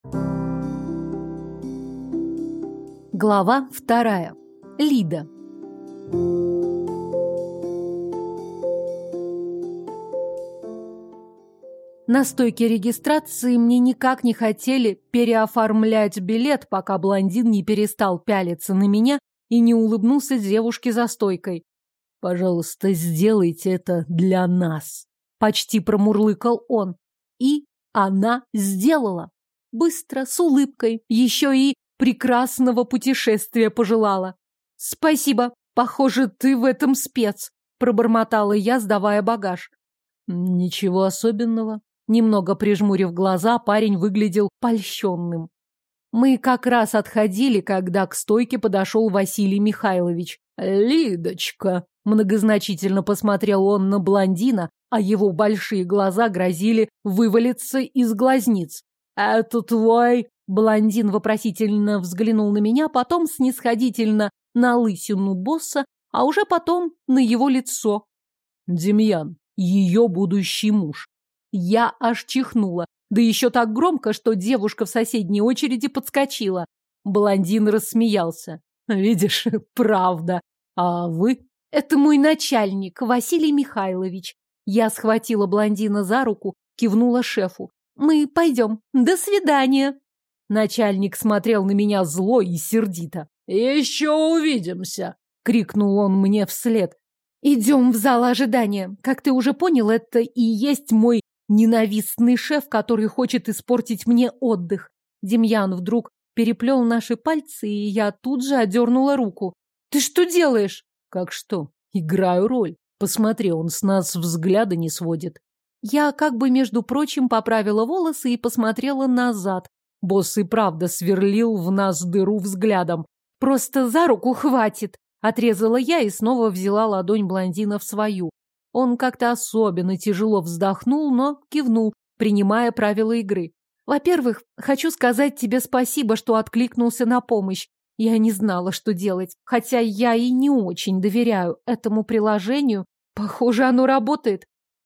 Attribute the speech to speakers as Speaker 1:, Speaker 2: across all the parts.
Speaker 1: Глава 2. Лида. На стойке регистрации мне никак не хотели переоформлять билет, пока блондин не перестал пялиться на меня и не улыбнулся девушке за стойкой. «Пожалуйста, сделайте это для нас», — почти промурлыкал он. И она сделала. Быстро, с улыбкой, еще и прекрасного путешествия пожелала. «Спасибо, похоже, ты в этом спец», — пробормотала я, сдавая багаж. «Ничего особенного». Немного прижмурив глаза, парень выглядел польщенным. Мы как раз отходили, когда к стойке подошел Василий Михайлович. «Лидочка», — многозначительно посмотрел он на блондина, а его большие глаза грозили вывалиться из глазниц. «Это твой...» Блондин вопросительно взглянул на меня, потом снисходительно на лысину босса, а уже потом на его лицо. «Демьян, ее будущий муж». Я аж чихнула, да еще так громко, что девушка в соседней очереди подскочила. Блондин рассмеялся. «Видишь, правда. А вы?» «Это мой начальник, Василий Михайлович». Я схватила блондина за руку, кивнула шефу. «Мы пойдем. До свидания». Начальник смотрел на меня зло и сердито. «Еще увидимся!» — крикнул он мне вслед. «Идем в зал ожидания. Как ты уже понял, это и есть мой ненавистный шеф, который хочет испортить мне отдых». Демьян вдруг переплел наши пальцы, и я тут же одернула руку. «Ты что делаешь?» «Как что? Играю роль. Посмотри, он с нас взгляда не сводит». Я как бы, между прочим, поправила волосы и посмотрела назад. Босс и правда сверлил в нас дыру взглядом. «Просто за руку хватит!» Отрезала я и снова взяла ладонь блондина в свою. Он как-то особенно тяжело вздохнул, но кивнул, принимая правила игры. «Во-первых, хочу сказать тебе спасибо, что откликнулся на помощь. Я не знала, что делать, хотя я и не очень доверяю этому приложению. Похоже, оно работает».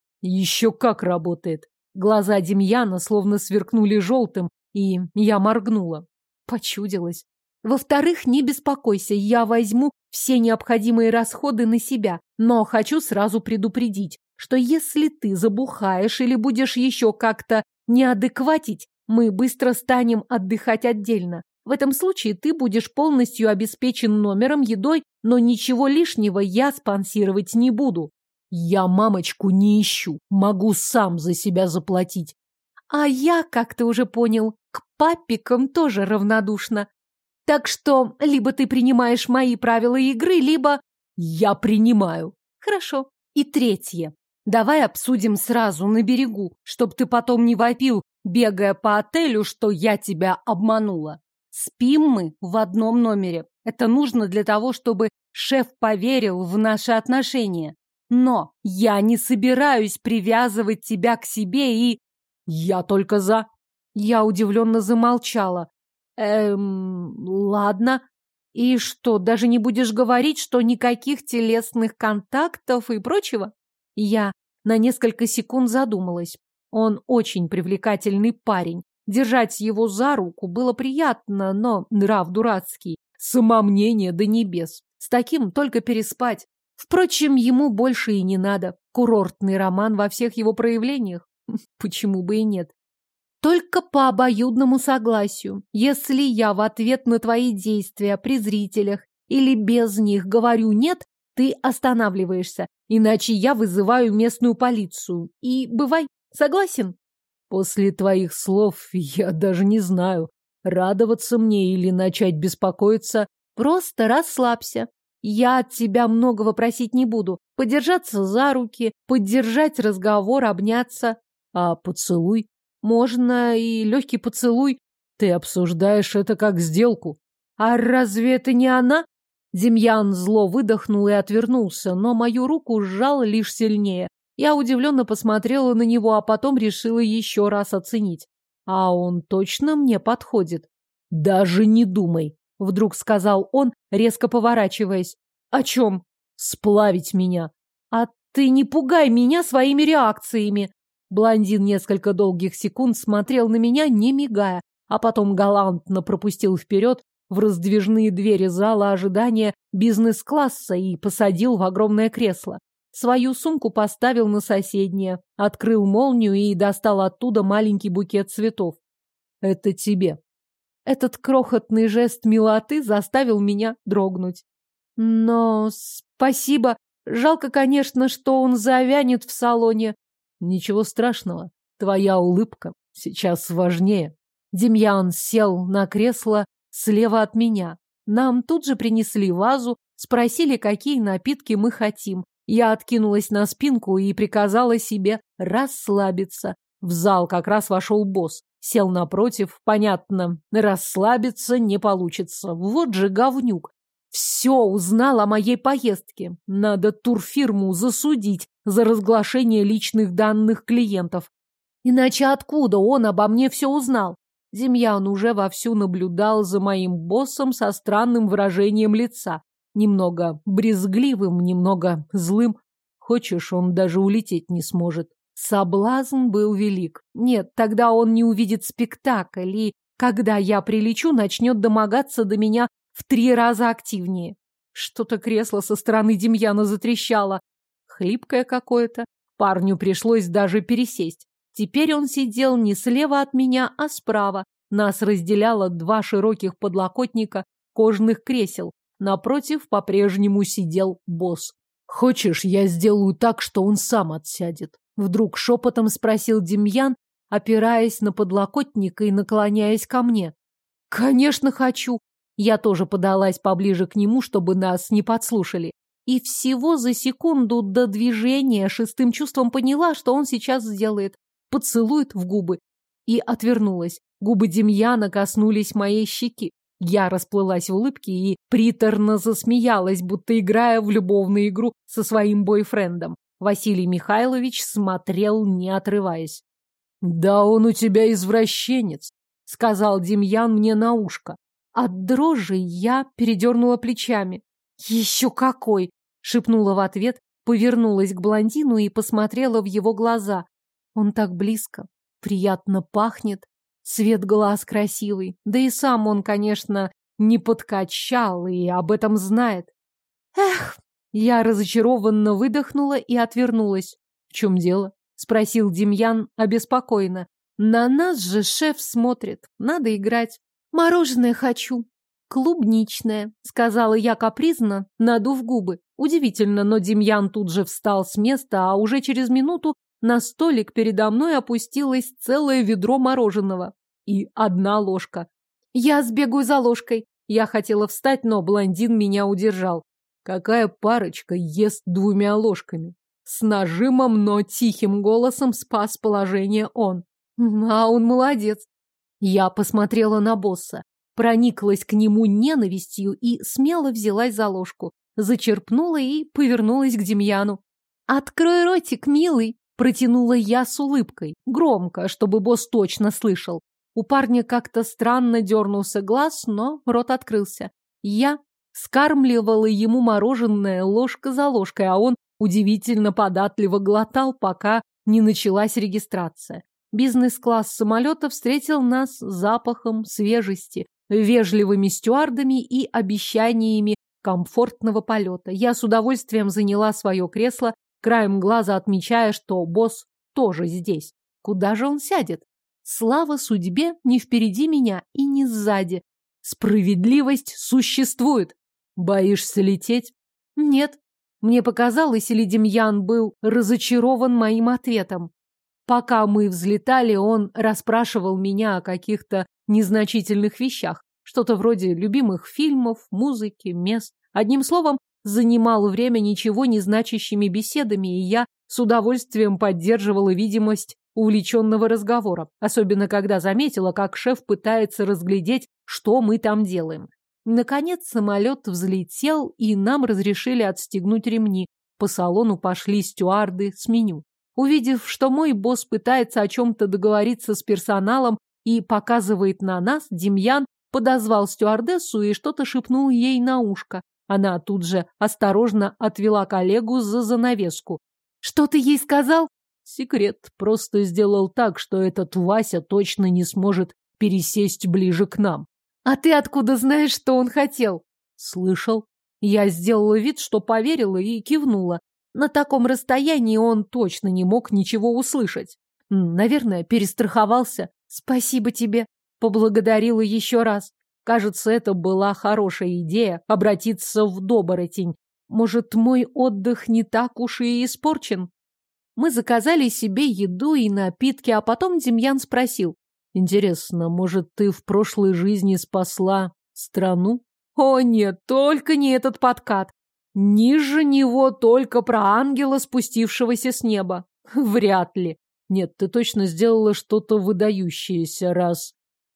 Speaker 1: «Еще как работает!» Глаза Демьяна словно сверкнули желтым, и я моргнула. Почудилась. «Во-вторых, не беспокойся, я возьму все необходимые расходы на себя, но хочу сразу предупредить, что если ты забухаешь или будешь еще как-то неадекватить, мы быстро станем отдыхать отдельно. В этом случае ты будешь полностью обеспечен номером, едой, но ничего лишнего я спонсировать не буду. Я мамочку не ищу, могу сам за себя заплатить». А я, как ты уже понял, к папикам тоже равнодушна. Так что либо ты принимаешь мои правила игры, либо... Я принимаю. Хорошо. И третье. Давай обсудим сразу на берегу, чтоб ты потом не вопил, бегая по отелю, что я тебя обманула. Спим мы в одном номере. Это нужно для того, чтобы шеф поверил в наши отношения. Но я не собираюсь привязывать тебя к себе и... Я только за... Я удивленно замолчала. Ладно. И что, даже не будешь говорить, что никаких телесных контактов и прочего? Я на несколько секунд задумалась. Он очень привлекательный парень. Держать его за руку было приятно, но нрав дурацкий. Самомнение до небес. С таким только переспать. Впрочем, ему больше и не надо. Курортный роман во всех его проявлениях. Почему бы и нет? Только по обоюдному согласию. Если я в ответ на твои действия при зрителях или без них говорю «нет», ты останавливаешься, иначе я вызываю местную полицию. И бывай, согласен? После твоих слов я даже не знаю, радоваться мне или начать беспокоиться. Просто расслабься. Я от тебя многого просить не буду. Подержаться за руки, поддержать разговор, обняться. А поцелуй? Можно и легкий поцелуй. Ты обсуждаешь это как сделку. А разве это не она? Демьян зло выдохнул и отвернулся, но мою руку сжал лишь сильнее. Я удивленно посмотрела на него, а потом решила еще раз оценить. А он точно мне подходит? Даже не думай, вдруг сказал он, резко поворачиваясь. О чем? Сплавить меня. А ты не пугай меня своими реакциями. Блондин несколько долгих секунд смотрел на меня, не мигая, а потом галантно пропустил вперед в раздвижные двери зала ожидания бизнес-класса и посадил в огромное кресло. Свою сумку поставил на соседнее, открыл молнию и достал оттуда маленький букет цветов. «Это тебе». Этот крохотный жест милоты заставил меня дрогнуть. «Но спасибо. Жалко, конечно, что он завянет в салоне». «Ничего страшного. Твоя улыбка сейчас важнее». Демьян сел на кресло слева от меня. Нам тут же принесли вазу, спросили, какие напитки мы хотим. Я откинулась на спинку и приказала себе расслабиться. В зал как раз вошел босс. Сел напротив. Понятно, расслабиться не получится. Вот же говнюк. Все узнал о моей поездке. Надо турфирму засудить за разглашение личных данных клиентов. Иначе откуда он обо мне все узнал? Демьян уже вовсю наблюдал за моим боссом со странным выражением лица. Немного брезгливым, немного злым. Хочешь, он даже улететь не сможет. Соблазн был велик. Нет, тогда он не увидит спектакль, и, когда я прилечу, начнет домогаться до меня в 3 раза активнее. Что-то кресло со стороны Демьяна затрещало. Хлипкое какое-то. Парню пришлось даже пересесть. Теперь он сидел не слева от меня, а справа. Нас разделяло 2 широких подлокотника кожаных кресел. Напротив по-прежнему сидел босс. «Хочешь, я сделаю так, что он сам отсядет?» Вдруг шепотом спросил Демьян, опираясь на подлокотник и наклоняясь ко мне. «Конечно, хочу!» Я тоже подалась поближе к нему, чтобы нас не подслушали. И всего за секунду до движения 6-м чувством поняла, что он сейчас сделает. Поцелует в губы. И отвернулась. Губы Демьяна коснулись моей щеки. Я расплылась в улыбке и приторно засмеялась, будто играя в любовную игру со своим бойфрендом. Василий Михайлович смотрел, не отрываясь. «Да он у тебя извращенец», — сказал Демьян мне на ушко. От дрожи я передернула плечами. «Еще какой!» — шепнула в ответ, повернулась к блондину и посмотрела в его глаза. Он так близко, приятно пахнет, цвет глаз красивый, да и сам он, конечно, не подкачал и об этом знает. Эх! Я разочарованно выдохнула и отвернулась. «В чем дело?» — спросил Демьян обеспокоенно. «На нас же шеф смотрит, надо играть. Мороженое хочу». «Клубничное», — сказала я капризно, надув губы. Удивительно, но Демьян тут же встал с места, а уже через минуту на столик передо мной опустилось целое ведро мороженого и 1 ложка. «Я сбегаю за ложкой». Я хотела встать, но блондин меня удержал. «Какая парочка ест 2 ложками?» С нажимом, но тихим голосом спас положение он. А он молодец. Я посмотрела на босса, прониклась к нему ненавистью и смело взялась за ложку, зачерпнула и повернулась к Демьяну. «Открой ротик, милый!» Протянула я с улыбкой, громко, чтобы босс точно слышал. У парня как-то странно дернулся глаз, но рот открылся. Я скармливала ему мороженое ложка за ложкой, а он удивительно податливо глотал, пока не началась регистрация. Бизнес-класс самолета встретил нас запахом свежести, вежливыми стюардами и обещаниями комфортного полета. Я с удовольствием заняла свое кресло, краем глаза отмечая, что босс тоже здесь. Куда же он сядет? Слава судьбе, не впереди меня и не сзади. Справедливость существует. Боишься лететь? Нет. Мне показалось, или Демьян был разочарован моим ответом. Пока мы взлетали, он расспрашивал меня о каких-то незначительных вещах. Что-то вроде любимых фильмов, музыки, мест. Одним словом, занимал время ничего не значащими беседами, и я с удовольствием поддерживала видимость увлеченного разговора, особенно когда заметила, как шеф пытается разглядеть, что мы там делаем. Наконец самолет взлетел, и нам разрешили отстегнуть ремни. По салону пошли стюарды с меню. Увидев, что мой босс пытается о чем-то договориться с персоналом и показывает на нас, Демьян подозвал стюардессу и что-то шепнул ей на ушко. Она тут же осторожно отвела коллегу за занавеску. «Что ты ей сказал?» «Секрет. Просто сделал так, что этот Вася точно не сможет
Speaker 2: пересесть ближе к нам.
Speaker 1: А ты откуда знаешь, что он хотел?
Speaker 2: Слышал.
Speaker 1: Я сделала вид, что поверила и кивнула. На таком расстоянии он точно не мог ничего услышать. Наверное, перестраховался. Спасибо тебе. Поблагодарила еще раз. Кажется, это была хорошая идея — обратиться в доборотень. Может, мой отдых не так уж и испорчен? Мы заказали себе еду и напитки, а потом Демьян спросил.
Speaker 2: Интересно, может, ты в прошлой жизни спасла страну?
Speaker 1: О нет, только не этот подкат. Ниже него только про ангела, спустившегося с неба. Вряд ли.
Speaker 2: Нет, ты точно сделала что-то выдающееся, раз.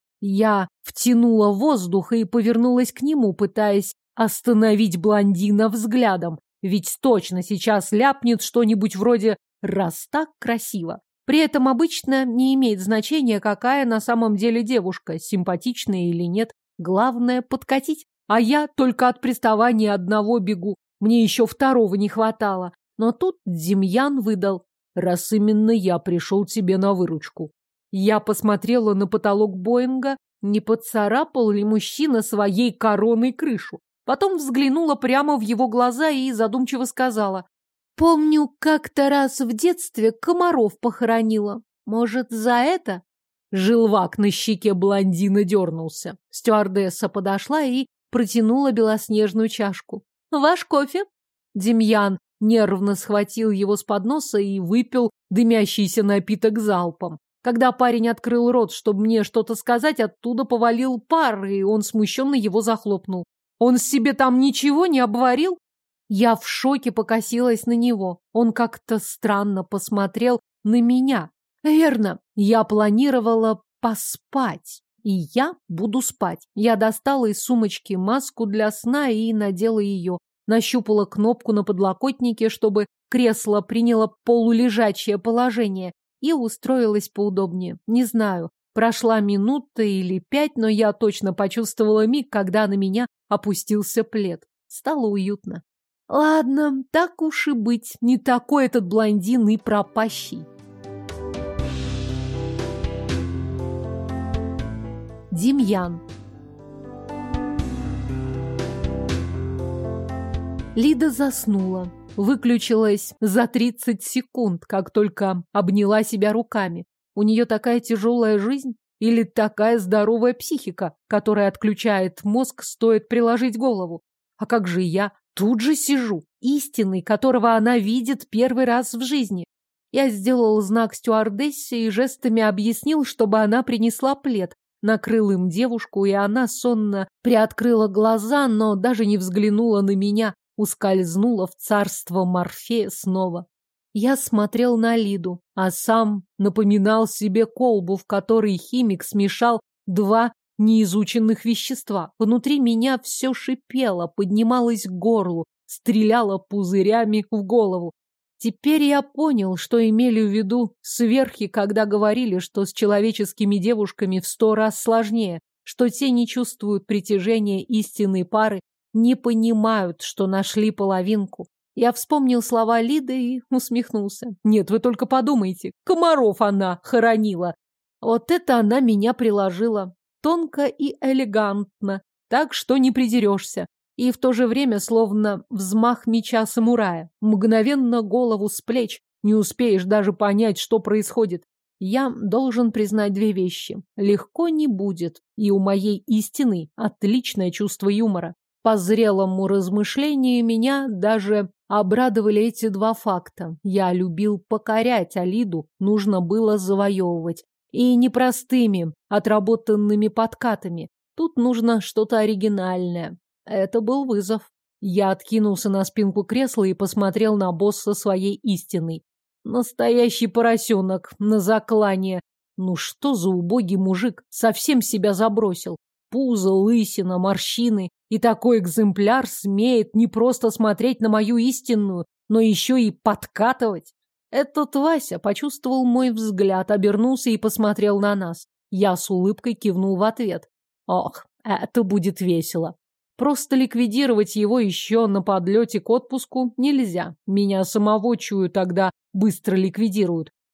Speaker 1: Я втянула воздух и повернулась к нему, пытаясь остановить блондина взглядом. Ведь точно сейчас ляпнет что-нибудь вроде «раз так красиво». При этом обычно не имеет значения, какая на самом деле девушка, симпатичная или нет. Главное — подкатить. А я только от приставания одного бегу. Мне еще второго не хватало. Но тут Демьян выдал.
Speaker 2: Раз именно я пришел тебе на выручку.
Speaker 1: Я посмотрела на потолок Боинга, не поцарапал ли мужчина своей короной крышу. Потом взглянула прямо в его глаза и задумчиво сказала. Помню, как-то раз в детстве комаров похоронила. Может, за это? Желвак на щеке блондина дернулся. Стюардесса подошла и протянула белоснежную чашку. «Ваш кофе?» Демьян нервно схватил его с подноса и выпил дымящийся напиток залпом. Когда парень открыл рот, чтобы мне что-то сказать, оттуда повалил пар, и он смущенно его захлопнул. «Он себе там ничего не обварил?» Я в шоке покосилась на него. Он как-то странно посмотрел на меня. Верно, я планировала поспать. И я буду спать. Я достала из сумочки маску для сна и надела ее. Нащупала кнопку на подлокотнике, чтобы кресло приняло полулежачее положение, и устроилась поудобнее. Не знаю, прошла минута или 5, но я точно почувствовала миг, когда на меня опустился плед. Стало уютно. Ладно, так уж и быть, не такой этот блондин и пропащий. Демьян. Лида заснула. Выключилась за 30 секунд, как только обняла себя руками. У нее такая тяжелая жизнь или такая здоровая психика, которая отключает мозг, стоит приложить голову. А как же я? Тут же сижу, истинный, которого она видит первый раз в жизни. Я сделал знак стюардессе и жестами объяснил, чтобы она принесла плед, накрыл им девушку, и она сонно приоткрыла глаза, но даже не взглянула на меня, ускользнула в царство Морфея снова. Я смотрел на Лиду, а сам напоминал себе колбу, в которой химик смешал два неизученных вещества. Внутри меня все шипело, поднималось к горлу, стреляло пузырями в голову. Теперь я понял, что имели в виду сверхи, когда говорили, что с человеческими девушками в 100 раз сложнее, что те не чувствуют притяжения истинной пары, не понимают, что нашли половинку. Я вспомнил слова Лиды и усмехнулся. Нет, вы только подумайте, комаров она хоронила. Вот это она меня приложила. Тонко и элегантно, так что не придерешься. И в то же время словно взмах меча самурая. Мгновенно голову с плеч, не успеешь даже понять, что происходит. Я должен признать две вещи. Легко не будет, и у моей истины отличное чувство юмора. По зрелому размышлению меня даже обрадовали эти два факта. Я любил покорять, а Лиду нужно было завоевывать. И не простыми, отработанными подкатами. Тут нужно что-то оригинальное. Это был вызов. Я откинулся на спинку кресла и посмотрел на босса своей истиной. Настоящий поросенок на заклание. Ну что за убогий мужик, совсем себя забросил. Пузо, лысина, морщины. И такой экземпляр смеет не просто смотреть на мою истинную, но еще и подкатывать. Этот Вася почувствовал мой взгляд, обернулся и посмотрел на нас. Я с улыбкой кивнул в ответ. Ох, это будет весело. Просто ликвидировать его еще на подлете к отпуску нельзя. Меня самого, чую, тогда быстро ликвидируют.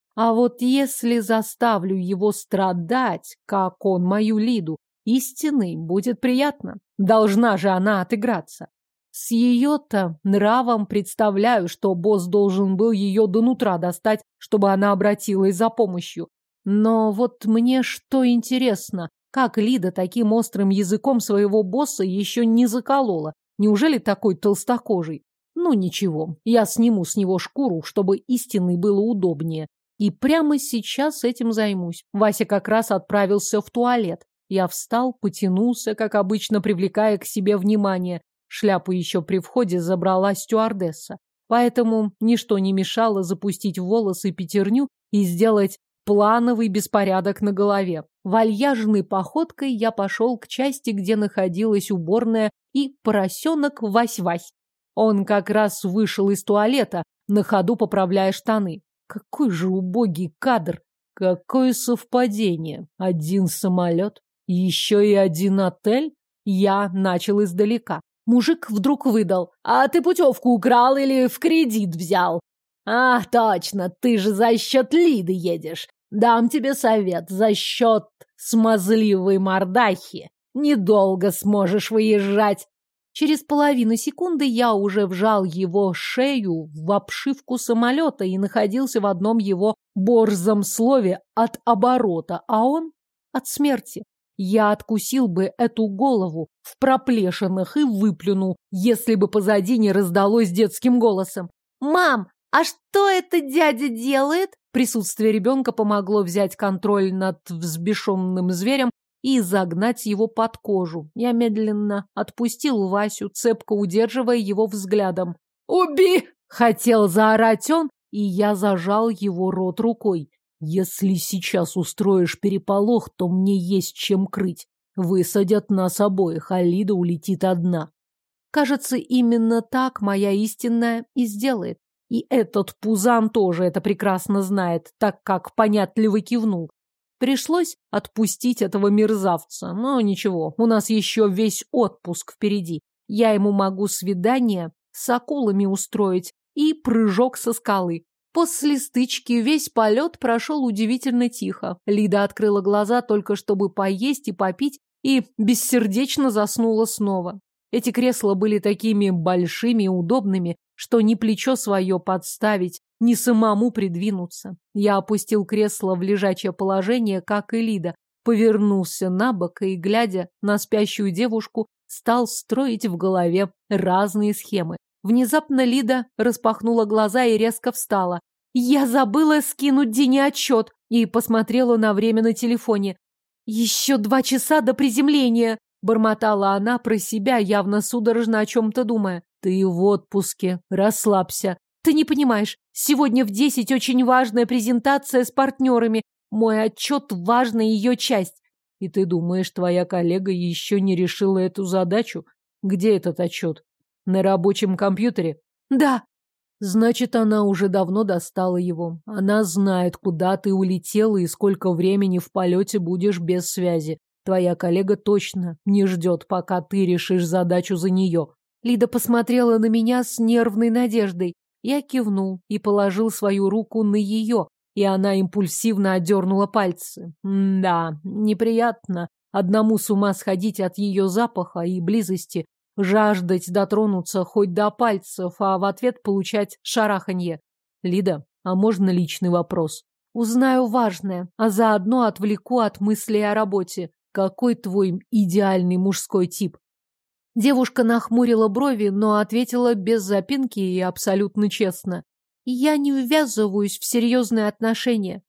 Speaker 1: А вот если заставлю его страдать, как он мою Лиду, истинной, будет приятно. Должна же она отыграться. С ее-то нравом представляю, что босс должен был ее до нутра достать, чтобы она обратилась за помощью. Но вот мне что интересно, как Лида таким острым языком своего босса еще не заколола? Неужели такой толстокожий? Ну ничего, я сниму с него шкуру, чтобы истинной было удобнее. И прямо сейчас этим займусь. Вася как раз отправился в туалет. Я встал, потянулся, как обычно, привлекая к себе внимание. Шляпу еще при входе забрала стюардесса. Поэтому ничто не мешало запустить в волосы пятерню и сделать плановый беспорядок на голове. Вальяжной походкой я пошел к части, где находилась уборная и поросенок Вась-Вась. Он как раз вышел из туалета, на ходу поправляя штаны. Какой же убогий кадр! Какое совпадение! Один самолет, еще и один отель. Я начал издалека. Мужик вдруг выдал: «А ты путевку украл или в кредит взял?» «А, точно, ты же за счет Лиды едешь. Дам тебе совет, за счет смазливой мордахи. Недолго сможешь выезжать». Через половину секунды я уже вжал его шею в обшивку самолета и находился в одном его борзом слове от оборота, а он от смерти. Я откусил бы эту голову в проплешинах и выплюнул, если бы позади не раздалось детским голосом: «Мам, а что это дядя делает?» Присутствие ребенка помогло взять контроль над взбешенным зверем и загнать его под кожу. Я медленно отпустил Васю, цепко удерживая его взглядом. «Уби!» — хотел заорать он, и я зажал его рот рукой. «Если сейчас устроишь переполох, то мне есть чем крыть. Высадят нас обоих, а Лида улетит одна». Кажется, именно так моя истинная и сделает. И этот пузан тоже это прекрасно знает, так как понятливо кивнул. Пришлось отпустить этого мерзавца, но ничего, у нас еще весь отпуск впереди. Я ему могу свидание с акулами устроить и прыжок со скалы. После стычки весь полет прошел удивительно тихо. Лида открыла глаза только чтобы поесть и попить, и бессердечно заснула снова. Эти кресла были такими большими и удобными, что ни плечо свое подставить, ни самому придвинуться. Я опустил кресло в лежачее положение, как и Лида, повернулся на бок и, глядя на спящую девушку, стал строить в голове разные схемы. Внезапно Лида распахнула глаза и резко встала. «Я забыла скинуть Дине отчет!» И посмотрела на время на телефоне. «Еще 2 часа до приземления!» Бормотала она про себя, явно судорожно о чем-то думая. «Ты в отпуске, расслабься!» «Ты не понимаешь, сегодня в 10 очень важная презентация с партнерами. Мой отчет – важная ее часть». «И ты думаешь, твоя коллега еще не решила эту задачу? Где этот отчет? На рабочем компьютере?» «Да». «Значит, она уже давно достала его. Она знает, куда ты улетела и сколько времени в полете будешь без связи. Твоя коллега точно не ждет, пока ты решишь задачу за нее». Лида посмотрела на меня с нервной надеждой. Я кивнул и положил свою руку на ее, и она импульсивно отдернула пальцы. Да, неприятно одному с ума сходить от ее запаха и близости, жаждать дотронуться хоть до пальцев, а в ответ получать шараханье. «Лида, а можно личный вопрос?» «Узнаю важное, а заодно отвлеку от мыслей о работе. Какой твой идеальный мужской тип?» Девушка нахмурила брови, но ответила без запинки и абсолютно честно. «Я не ввязываюсь в серьезные отношения».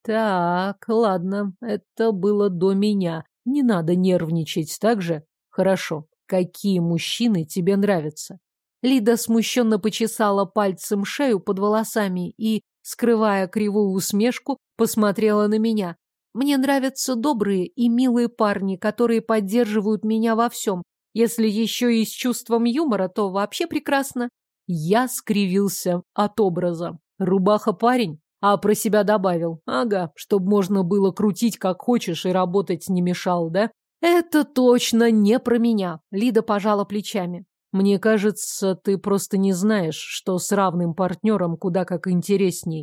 Speaker 1: «Так, ладно, это было до меня. Не надо нервничать, так же? Хорошо. Какие мужчины тебе нравятся?» Лида смущенно почесала пальцем шею под волосами и, скрывая кривую усмешку, посмотрела на меня. «Мне нравятся добрые и милые парни, которые поддерживают меня во всем. Если еще и с чувством юмора, то вообще прекрасно». Я скривился от образа. Рубаха-парень, а про себя добавил. Ага, чтобы можно было крутить как хочешь и работать не мешал, да? Это точно не про меня. Лида пожала плечами. Мне кажется, ты просто не знаешь, что с равным партнером куда как интересней.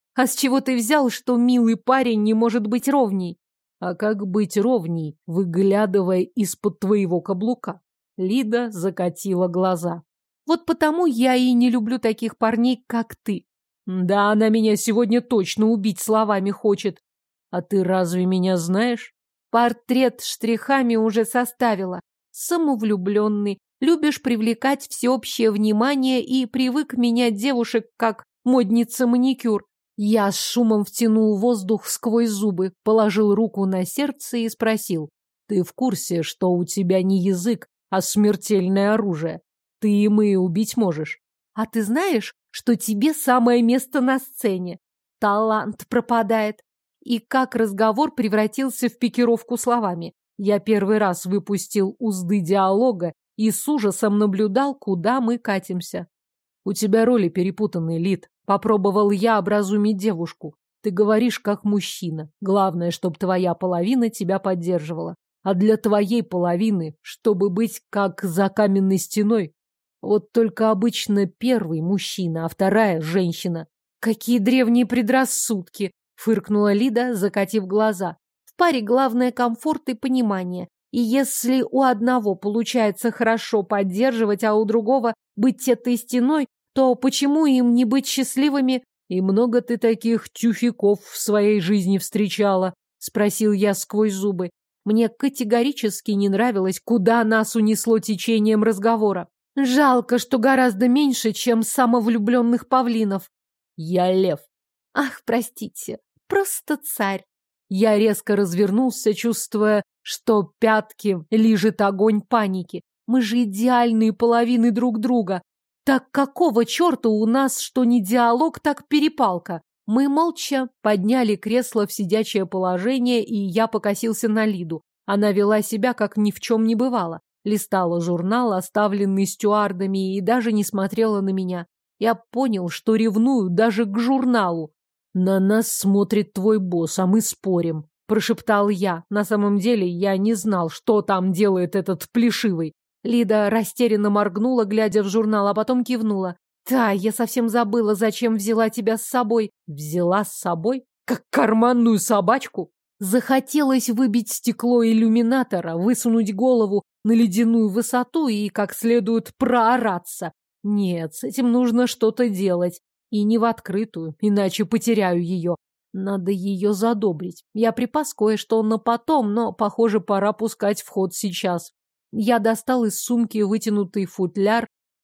Speaker 1: А с чего ты взял, что милый парень не может быть ровней?
Speaker 2: А как быть ровней, выглядывая из-под твоего каблука? Лида закатила глаза.
Speaker 1: Вот потому я и не люблю таких парней, как ты.
Speaker 2: Да, она меня сегодня точно убить словами хочет. А ты разве меня знаешь?
Speaker 1: Портрет штрихами уже составила. Самовлюбленный, любишь привлекать всеобщее внимание и привык менять девушек, как модница маникюр. Я с шумом втянул воздух сквозь зубы, положил руку на сердце и спросил.
Speaker 2: Ты в курсе, что у тебя не язык, а смертельное оружие? Ты и мы убить можешь.
Speaker 1: А ты знаешь, что тебе самое место на сцене? Талант пропадает. И как разговор превратился в пикировку словами. Я первый раз выпустил узды диалога и с ужасом наблюдал, куда мы катимся.
Speaker 2: У тебя роли перепутаны, Лид. Попробовал я образумить девушку. Ты говоришь как мужчина. Главное, чтобы твоя половина тебя поддерживала. А для твоей половины, чтобы быть как за каменной стеной. Вот только обычно первый мужчина, а вторая женщина.
Speaker 1: Какие древние предрассудки! Фыркнула Лида, закатив глаза. В паре главное комфорт и понимание. И если у одного получается хорошо поддерживать, а у другого быть этой стеной, то почему им не быть счастливыми?
Speaker 2: И много ты таких тюфяков в своей жизни встречала? Спросил я сквозь зубы. Мне категорически не нравилось, куда нас унесло течением разговора.
Speaker 1: Жалко, что гораздо меньше, чем самовлюбленных павлинов.
Speaker 2: Я лев.
Speaker 1: Ах, простите, просто царь.
Speaker 2: Я резко развернулся, чувствуя, что пятки лижет огонь паники. Мы же идеальные половины друг друга. Так какого черта у нас, что не диалог, так перепалка? Мы молча подняли кресло в сидячее положение, и я покосился на Лиду. Она вела себя, как ни в чем не бывало. Листала журнал, оставленный стюардами, и даже не смотрела на меня. Я понял, что ревную даже к журналу. «На нас смотрит твой босс, а мы спорим», – прошептал я. На самом деле я не знал, что там делает этот плешивый.
Speaker 1: Лида растерянно моргнула, глядя в журнал, а потом кивнула. «Да, я совсем забыла, зачем взяла тебя с собой».
Speaker 2: «Взяла с собой? Как карманную собачку?»
Speaker 1: Захотелось выбить стекло иллюминатора, высунуть голову на ледяную высоту и как следует проораться.
Speaker 2: Нет, с этим нужно что-то делать. И не в открытую, иначе потеряю ее. Надо ее задобрить. Я припас кое-что на потом, но, похоже, пора пускать в ход сейчас. Я достал из сумки вытянутый футляр,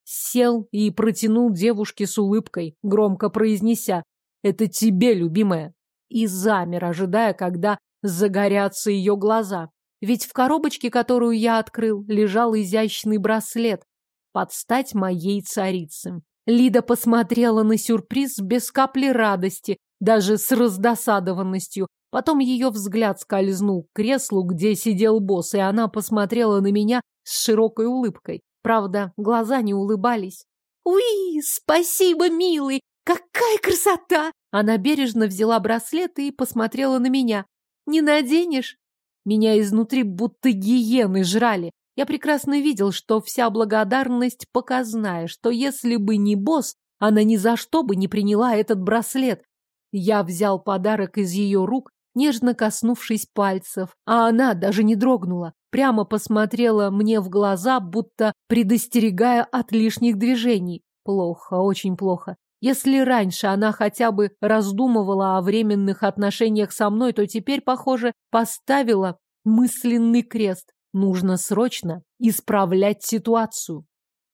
Speaker 2: сел и протянул девушке с улыбкой, громко произнеся: «Это тебе, любимая!» И замер, ожидая, когда загорятся ее глаза. Ведь в коробочке, которую я открыл, лежал изящный браслет под стать моей царице. Лида посмотрела на сюрприз без капли радости, даже с раздосадованностью. Потом ее взгляд скользнул к креслу, где сидел босс, и она посмотрела на меня с широкой улыбкой. Правда, глаза не улыбались.
Speaker 1: «Уи, спасибо, милый! Какая красота!» Она бережно взяла браслет и посмотрела на меня. «Не наденешь?» Меня изнутри будто гиены жрали. Я прекрасно видел, что вся благодарность показная, что если бы не босс, она ни за что бы не приняла этот браслет. Я взял подарок из ее рук, нежно коснувшись пальцев, а она даже не дрогнула, прямо посмотрела мне в глаза, будто предостерегая от лишних движений. Плохо, очень плохо. Если раньше она хотя бы раздумывала о временных отношениях со мной, то теперь, похоже, поставила мысленный крест. Нужно срочно исправлять ситуацию.